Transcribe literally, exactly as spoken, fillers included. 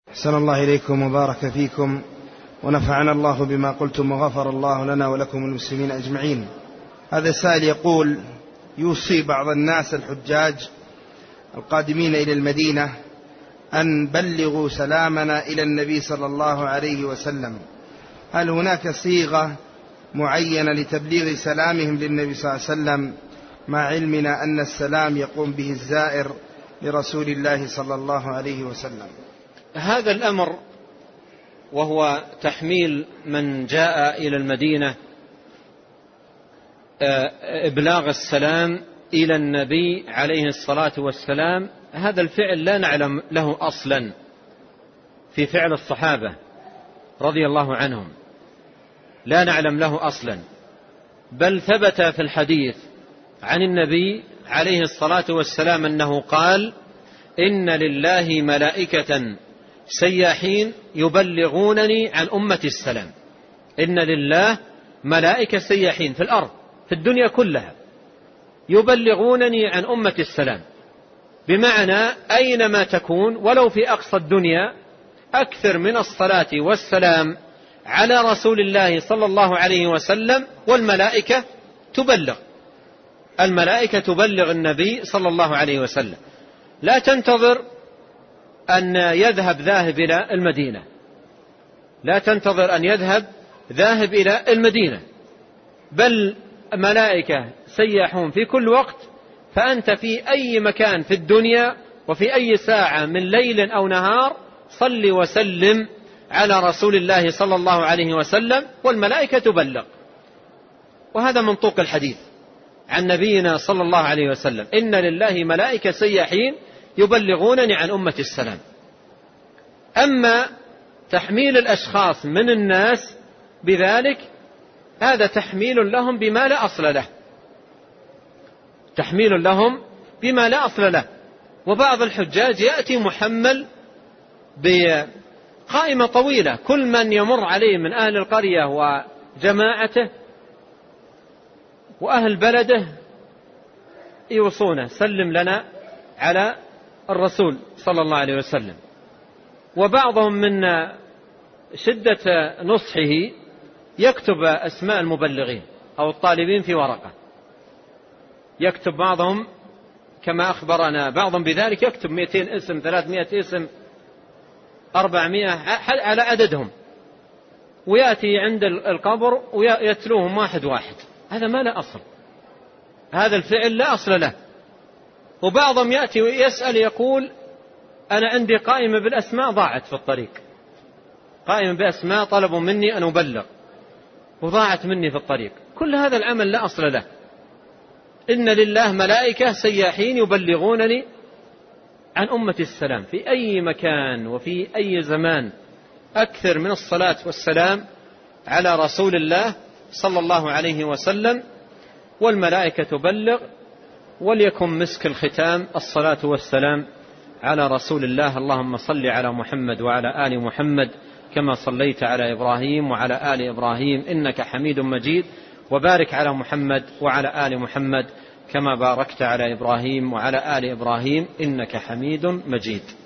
أحسن الله إليكم وبارك فيكم ونفعنا الله بما قلتم وغفر الله لنا ولكم المسلمين أجمعين. هذا السائل يقول: يوصي بعض الناس الحجاج القادمين إلى المدينة أن بلغوا سلامنا إلى النبي صلى الله عليه وسلم، هل هناك صيغة معينة لتبليغ سلامهم للنبي صلى الله عليه وسلم، مع علمنا أن السلام يقوم به الزائر لرسول الله صلى الله عليه وسلم؟ هذا الأمر وهو تحميل من جاء إلى المدينة إبلاغ السلام إلى النبي عليه الصلاة والسلام، هذا الفعل لا نعلم له أصلا في فعل الصحابة رضي الله عنهم، لا نعلم له أصلا، بل ثبت في الحديث عن النبي عليه الصلاة والسلام أنه قال: إن لله ملائكة سياحين يبلغونني عن أمة السلام. إن لله ملائكة سياحين في الأرض في الدنيا كلها يبلغونني عن أمة السلام، بمعنى أينما تكون ولو في أقصى الدنيا أكثر من الصلاة والسلام على رسول الله صلى الله عليه وسلم، والملائكة تبلغ الملائكة تبلغ النبي صلى الله عليه وسلم. لا تنتظر أن يذهب ذاهب إلى المدينة، لا تنتظر أن يذهب ذاهب إلى المدينة، بل ملائكة سياحون في كل وقت، فأنت في أي مكان في الدنيا وفي أي ساعة من ليل أو نهار صل وسلم على رسول الله صلى الله عليه وسلم والملائكة تبلغ. وهذا منطوق الحديث عن نبينا صلى الله عليه وسلم: إن لله ملائكة سياحين يبلغونني عن أمة السلام. أما تحميل الأشخاص من الناس بذلك هذا تحميل لهم بما لا أصل له، تحميل لهم بما لا أصل له. وبعض الحجاج يأتي محمل بقائمة طويلة، كل من يمر عليه من أهل القرية وجماعته وأهل بلده يوصونه: سلم لنا على الرسول صلى الله عليه وسلم. وبعضهم من شدة نصحه يكتب أسماء المبلغين أو الطالبين في ورقة، يكتب بعضهم كما أخبرنا بعضهم بذلك، يكتب مئتين اسم، ثلاثمائة اسم، أربعمائة على عددهم، ويأتي عند القبر ويتلوهم واحد واحد. هذا ما لا أصل، هذا الفعل لا أصل له. وبعضهم يأتي ويسأل يقول: أنا عندي قائمة بالأسماء ضاعت في الطريق، قائمة بأسماء طلبوا مني أن أبلغ وضاعت مني في الطريق. كل هذا العمل لا أصل له. إن لله ملائكة سياحين يبلغونني عن أمة السلام في أي مكان وفي أي زمان، أكثر من الصلاة والسلام على رسول الله صلى الله عليه وسلم والملائكة تبلغ. وليكن مسك الختام الصلاة والسلام على رسول الله. اللهم صل على محمد وعلى آل محمد كما صليت على إبراهيم وعلى آل إبراهيم إنك حميد مجيد، وبارك على محمد وعلى آل محمد كما باركت على إبراهيم وعلى آل إبراهيم إنك حميد مجيد.